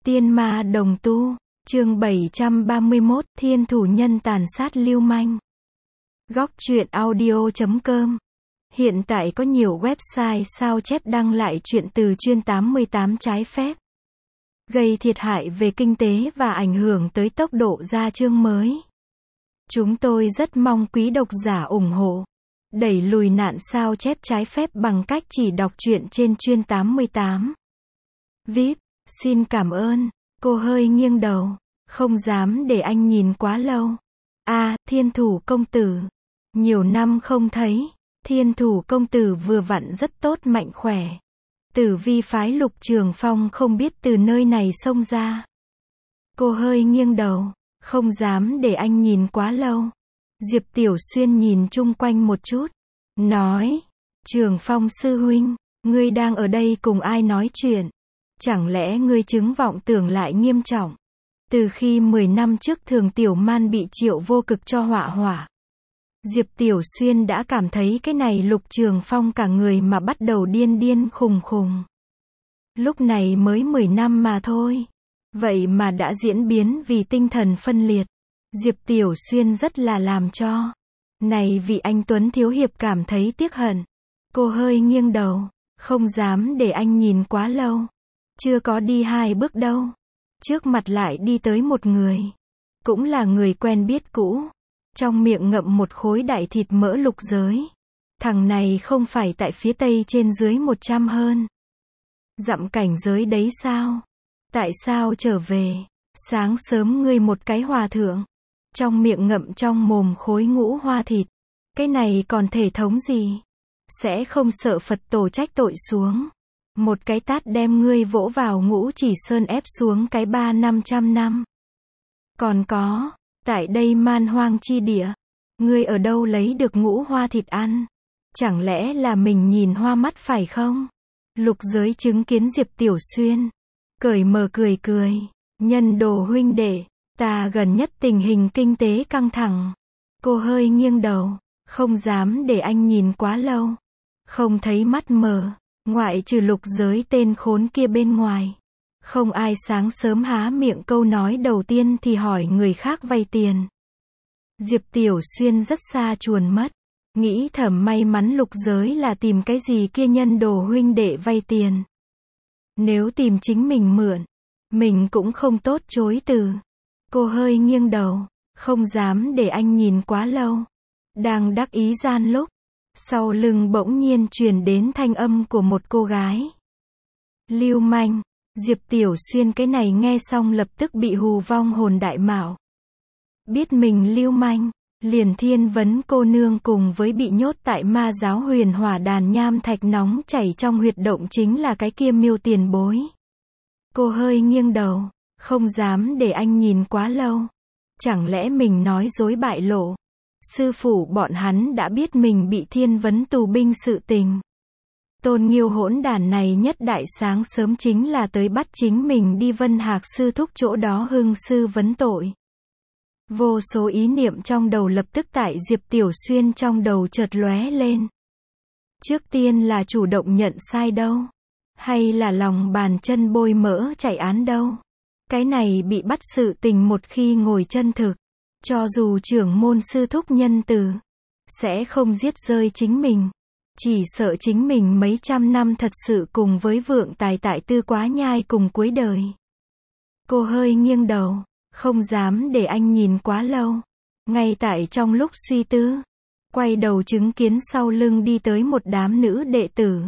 Tiên ma đồng tu, chương 731, thiên thủ nhân tàn sát lưu manh. Góc truyện audio.com. Hiện tại có nhiều website sao chép đăng lại truyện từ chuyên 88 trái phép, gây thiệt hại về kinh tế và ảnh hưởng tới tốc độ ra chương mới. Chúng tôi rất mong quý độc giả ủng hộ, đẩy lùi nạn sao chép trái phép bằng cách chỉ đọc truyện trên chuyên 88. VIP, xin cảm ơn. Cô hơi nghiêng đầu, không dám để anh nhìn quá lâu. Thiên thủ công tử. Nhiều năm không thấy, thiên thủ công tử vừa vặn rất tốt mạnh khỏe. Tử vi phái Lục Trường Phong không biết từ nơi này xông ra. Cô hơi nghiêng đầu, không dám để anh nhìn quá lâu. Diệp Tiểu Xuyên nhìn chung quanh một chút, nói, Trường Phong sư huynh, ngươi đang ở đây cùng ai nói chuyện? Chẳng lẽ ngươi chứng vọng tưởng lại nghiêm trọng? Từ khi 10 năm trước Thường Tiểu Man bị Triệu Vô Cực cho họa hỏa, Diệp Tiểu Xuyên đã cảm thấy cái này Lục Trường Phong cả người mà bắt đầu điên điên khùng khùng. Lúc này mới 10 năm mà thôi, vậy mà đã diễn biến vì tinh thần phân liệt. Diệp Tiểu Xuyên rất là làm cho. Này vị anh Tuấn Thiếu Hiệp cảm thấy tiếc hận. Cô hơi nghiêng đầu, không dám để anh nhìn quá lâu. Chưa có đi 2 bước đâu, trước mặt lại đi tới một người, cũng là người quen biết cũ, trong miệng ngậm một khối đại thịt mỡ lục giới. Thằng này không phải tại phía tây trên dưới 100 hơn dặm cảnh giới đấy sao? Tại sao trở về? Sáng sớm ngươi một cái hòa thượng, trong miệng ngậm trong mồm khối ngũ hoa thịt, cái này còn thể thống gì? Sẽ không sợ Phật tổ trách tội xuống, một cái tát đem ngươi vỗ vào Ngũ Chỉ Sơn ép xuống cái 300-500 năm. Còn có, tại đây man hoang chi địa, ngươi ở đâu lấy được ngũ hoa thịt ăn? Chẳng lẽ là mình nhìn hoa mắt phải không? Lục Giới chứng kiến Diệp Tiểu Xuyên, cởi mở cười cười, nhân đồ huynh đệ, ta gần nhất tình hình kinh tế căng thẳng. Cô hơi nghiêng đầu, không dám để anh nhìn quá lâu, không thấy mắt mờ. Ngoại trừ Lục Giới tên khốn kia bên ngoài, không ai sáng sớm há miệng câu nói đầu tiên thì hỏi người khác vay tiền. Diệp Tiểu Xuyên rất xa chuồn mất, nghĩ thầm may mắn Lục Giới là tìm cái gì kia nhân đồ huynh đệ vay tiền. Nếu tìm chính mình mượn, mình cũng không tốt chối từ. Cô hơi nghiêng đầu, không dám để anh nhìn quá lâu. Đang đắc ý gian lúc, sau lưng bỗng nhiên truyền đến thanh âm của một cô gái. Lưu manh. Diệp Tiểu Xuyên cái này nghe xong lập tức bị hù vong hồn đại mạo. Biết mình lưu manh, liền Thiên Vấn cô nương cùng với bị nhốt tại ma giáo Huyền Hỏa đàn nham thạch nóng chảy trong huyệt động chính là cái kia Miêu tiền bối. Cô hơi nghiêng đầu, không dám để anh nhìn quá lâu. Chẳng lẽ mình nói dối bại lộ? Sư phụ bọn hắn đã biết mình bị Thiên Vấn tù binh sự tình. Tôn Nghiêu hỗn đản này nhất đại sáng sớm chính là tới bắt chính mình đi Vân Hạc sư thúc chỗ đó hưng sư vấn tội. Vô số ý niệm trong đầu lập tức tại Diệp Tiểu Xuyên trong đầu chợt lóe lên. Trước tiên là chủ động nhận sai đâu? Hay là lòng bàn chân bôi mỡ chạy án đâu? Cái này bị bắt sự tình một khi ngồi chân thực, cho dù trưởng môn sư thúc nhân từ, sẽ không giết rơi chính mình. Chỉ sợ chính mình mấy trăm năm thật sự cùng với vượng tài tại tư quá nhai cùng cuối đời. Cô hơi nghiêng đầu, không dám để anh nhìn quá lâu. Ngay tại trong lúc suy tư, quay đầu chứng kiến sau lưng đi tới một đám nữ đệ tử.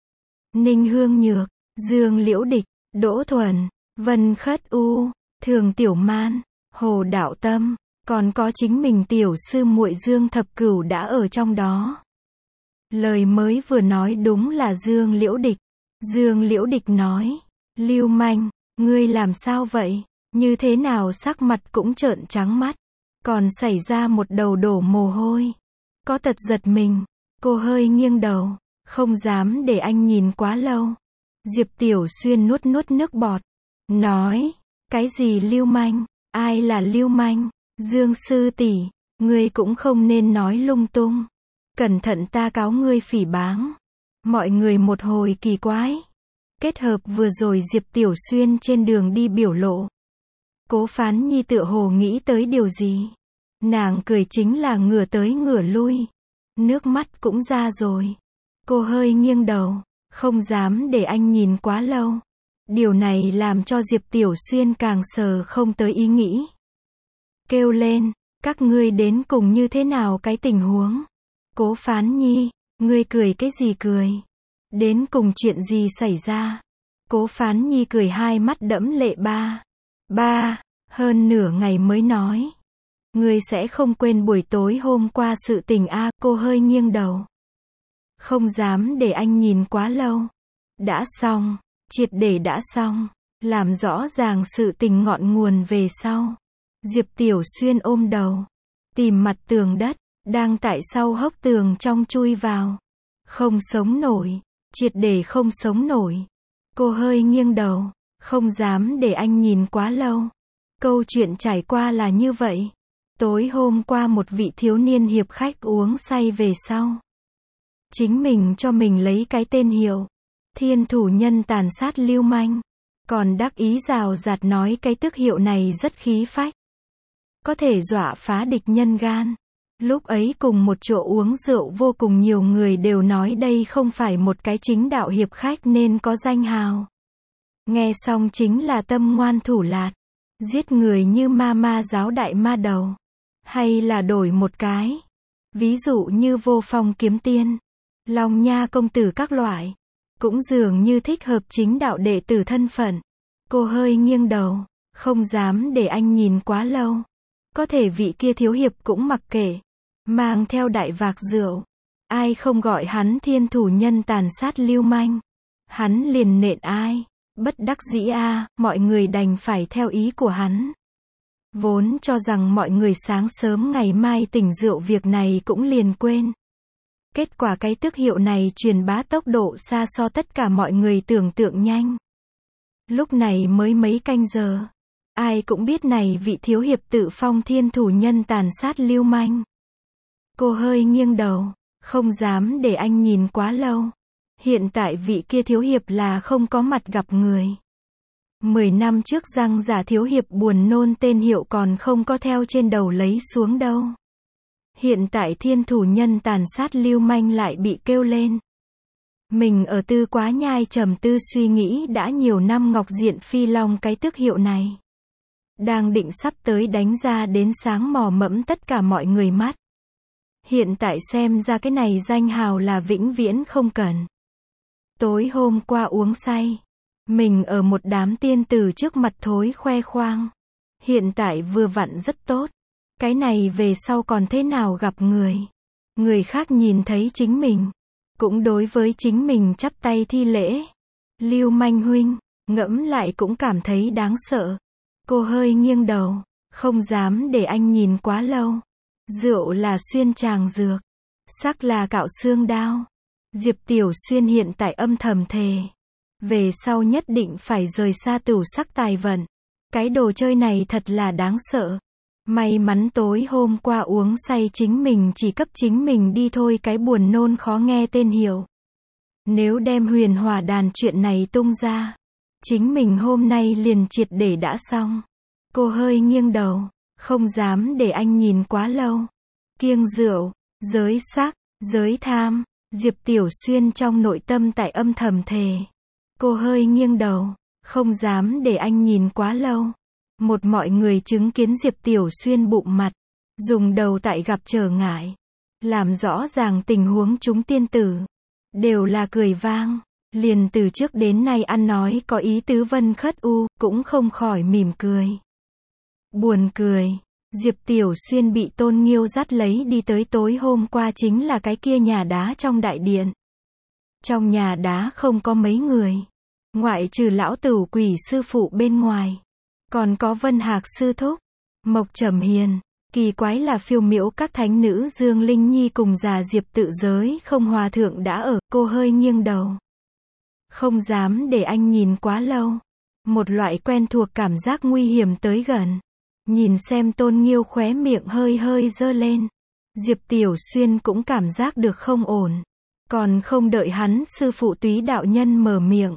Ninh Hương Nhược, Dương Liễu Địch, Đỗ Thuần, Vân Khất U, Thường Tiểu Man, Hồ Đạo Tâm, còn có chính mình tiểu sư muội Dương Thập Cửu đã ở trong đó. Lời mới vừa nói đúng là Dương Liễu Địch. Dương Liễu Địch nói, Lưu manh, ngươi làm sao vậy? Như thế nào sắc mặt cũng trợn trắng mắt, còn xảy ra một đầu đổ mồ hôi. Có tật giật mình, cô hơi nghiêng đầu, không dám để anh nhìn quá lâu. Diệp Tiểu Xuyên nuốt nuốt nước bọt, nói, cái gì lưu manh? Ai là lưu manh? Dương sư tỷ, ngươi cũng không nên nói lung tung. Cẩn thận ta cáo ngươi phỉ báng. Mọi người một hồi kỳ quái. Kết hợp vừa rồi Diệp Tiểu Xuyên trên đường đi biểu lộ. Cố Phán Nhi tựa hồ nghĩ tới điều gì. Nàng cười chính là ngửa tới ngửa lui. Nước mắt cũng ra rồi. Cô hơi nghiêng đầu, không dám để anh nhìn quá lâu. Điều này làm cho Diệp Tiểu Xuyên càng sờ không tới ý nghĩ. Kêu lên, các ngươi đến cùng như thế nào cái tình huống? Cố Phán Nhi, ngươi cười cái gì cười? Đến cùng chuyện gì xảy ra? Cố Phán Nhi cười hai mắt đẫm lệ ba, hơn nửa ngày mới nói. Ngươi sẽ không quên buổi tối hôm qua sự tình a. Cô hơi nghiêng đầu. Không dám để anh nhìn quá lâu. Đã xong, triệt để đã xong. Làm rõ ràng sự tình ngọn nguồn về sau. Diệp Tiểu Xuyên ôm đầu. Tìm mặt tường đất, đang tại sau hốc tường trong chui vào. Không sống nổi, triệt để không sống nổi. Cô hơi nghiêng đầu, không dám để anh nhìn quá lâu. Câu chuyện trải qua là như vậy. Tối hôm qua một vị thiếu niên hiệp khách uống say về sau. Chính mình cho mình lấy cái tên hiệu. Thiên thủ nhân tàn sát lưu manh. Còn đắc ý rào rạt nói cái tước hiệu này rất khí phách. Có thể dọa phá địch nhân gan. Lúc ấy cùng một chỗ uống rượu vô cùng nhiều người đều nói đây không phải một cái chính đạo hiệp khách nên có danh hào. Nghe xong chính là tâm ngoan thủ lạt. Giết người như ma giáo đại ma đầu. Hay là đổi một cái. Ví dụ như Vô Phong kiếm tiên. Long Nha công tử các loại. Cũng dường như thích hợp chính đạo đệ tử thân phận. Cô hơi nghiêng đầu. Không dám để anh nhìn quá lâu. Có thể vị kia thiếu hiệp cũng mặc kệ. Mang theo đại vạc rượu. Ai không gọi hắn thiên thủ nhân tàn sát lưu manh. Hắn liền nện ai. Bất đắc dĩ mọi người đành phải theo ý của hắn. Vốn cho rằng mọi người sáng sớm ngày mai tỉnh rượu việc này cũng liền quên. Kết quả cái tước hiệu này truyền bá tốc độ xa so tất cả mọi người tưởng tượng nhanh. Lúc này mới mấy canh giờ. Ai cũng biết này vị thiếu hiệp tự phong thiên thủ nhân tàn sát lưu manh. Cô hơi nghiêng đầu, không dám để anh nhìn quá lâu. Hiện tại vị kia thiếu hiệp là không có mặt gặp người. 10 năm trước răng giả thiếu hiệp buồn nôn tên hiệu còn không có theo trên đầu lấy xuống đâu. Hiện tại thiên thủ nhân tàn sát lưu manh lại bị kêu lên. Mình ở Tư Quá Nhai trầm tư suy nghĩ đã nhiều năm Ngọc Diện Phi Long cái tước hiệu này. Đang định sắp tới đánh ra đến sáng mò mẫm tất cả mọi người mắt. Hiện tại xem ra cái này danh hào là vĩnh viễn không cần. Tối hôm qua uống say. Mình ở một đám tiên tử trước mặt thối khoe khoang. Hiện tại vừa vặn rất tốt. Cái này về sau còn thế nào gặp người. Người khác nhìn thấy chính mình. Cũng đối với chính mình chắp tay thi lễ. Lưu manh huynh, ngẫm lại cũng cảm thấy đáng sợ. Cô hơi nghiêng đầu. Không dám để anh nhìn quá lâu. Rượu là xuyên tràng dược. Sắc là cạo xương đao. Diệp Tiểu Xuyên hiện tại âm thầm thề. Về sau nhất định phải rời xa tửu sắc tài vận. Cái đồ chơi này thật là đáng sợ. May mắn tối hôm qua uống say chính mình chỉ cấp chính mình đi thôi cái buồn nôn khó nghe tên hiệu. Nếu đem huyền hỏa đàn chuyện này tung ra. Chính mình hôm nay liền triệt để đã xong. Cô hơi nghiêng đầu. Không dám để anh nhìn quá lâu. Kiêng rượu, giới sắc, giới tham. Diệp Tiểu Xuyên trong nội tâm tại âm thầm thề. Cô hơi nghiêng đầu. Không dám để anh nhìn quá lâu. Một mọi người chứng kiến Diệp Tiểu Xuyên bụng mặt. Dùng đầu tại gặp trở ngại. Làm rõ ràng tình huống chúng tiên tử. Đều là cười vang. Liền từ trước đến nay ăn nói có ý tứ Vân Khất U. Cũng không khỏi mỉm cười. Buồn cười. Diệp Tiểu Xuyên bị Tôn Nghiêu dắt lấy đi tới tối hôm qua chính là cái kia nhà đá trong đại điện. Trong nhà đá không có mấy người. Ngoại trừ lão tửu quỷ sư phụ bên ngoài. Còn có Vân Hạc sư thúc. Mộc Trầm Hiền. Kỳ quái là phiêu miễu các thánh nữ Dương Linh Nhi cùng già Diệp Tự Giới không hòa thượng đã ở. Cô hơi nghiêng đầu. Không dám để anh nhìn quá lâu. Một loại quen thuộc cảm giác nguy hiểm tới gần. Nhìn xem Tôn Nghiêu khóe miệng hơi giơ lên. Diệp Tiểu Xuyên cũng cảm giác được không ổn. Còn không đợi hắn sư phụ Túy đạo nhân mở miệng.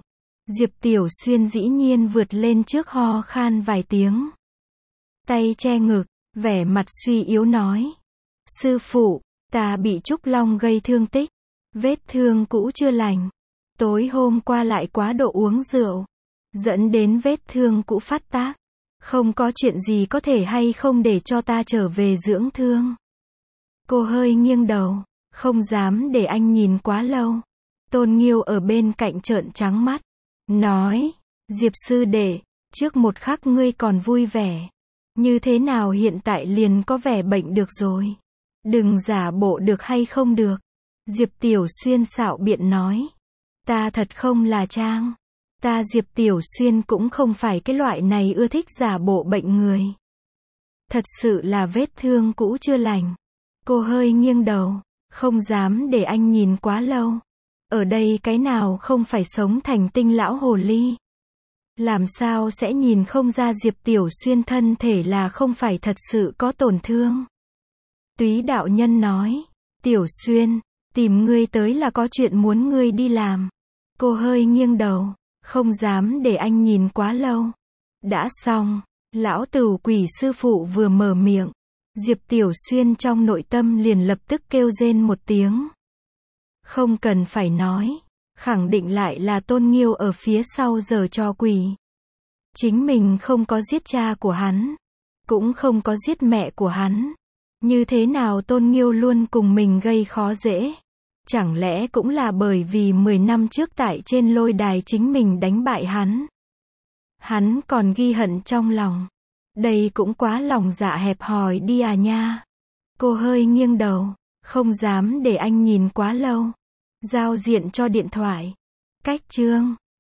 Diệp Tiểu Xuyên dĩ nhiên vượt lên trước ho khan vài tiếng. Tay che ngực, vẻ mặt suy yếu nói. Sư phụ, ta bị Trúc Long gây thương tích. Vết thương cũ chưa lành. Tối hôm qua lại quá độ uống rượu. Dẫn đến vết thương cũ phát tác. Không có chuyện gì có thể hay không để cho ta trở về dưỡng thương. Cô hơi nghiêng đầu. Không dám để anh nhìn quá lâu. Tôn Nghiêu ở bên cạnh trợn trắng mắt. Nói, Diệp sư đệ, trước một khắc ngươi còn vui vẻ. Như thế nào hiện tại liền có vẻ bệnh được rồi. Đừng giả bộ được hay không được. Diệp Tiểu Xuyên xạo biện nói. Ta thật không là trang. Ta Diệp Tiểu Xuyên cũng không phải cái loại này ưa thích giả bộ bệnh người. Thật sự là vết thương cũ chưa lành. Cô hơi nghiêng đầu, không dám để anh nhìn quá lâu. Ở đây cái nào không phải sống thành tinh lão hồ ly. Làm sao sẽ nhìn không ra Diệp Tiểu Xuyên thân thể là không phải thật sự có tổn thương. Túy đạo nhân nói, Tiểu Xuyên, tìm ngươi tới là có chuyện muốn ngươi đi làm. Cô hơi nghiêng đầu, không dám để anh nhìn quá lâu. Đã xong, lão Tửu Quỷ sư phụ vừa mở miệng. Diệp Tiểu Xuyên trong nội tâm liền lập tức kêu rên một tiếng. Không cần phải nói, khẳng định lại là Tôn Nghiêu ở phía sau giở trò quỷ. Chính mình không có giết cha của hắn, cũng không có giết mẹ của hắn. Như thế nào Tôn Nghiêu luôn cùng mình gây khó dễ? Chẳng lẽ cũng là bởi vì 10 năm trước tại trên lôi đài chính mình đánh bại hắn? Hắn còn ghi hận trong lòng. Đây cũng quá lòng dạ hẹp hòi đi à nha. Cô hơi nghiêng đầu, không dám để anh nhìn quá lâu. Giao diện cho điện thoại. Cách chương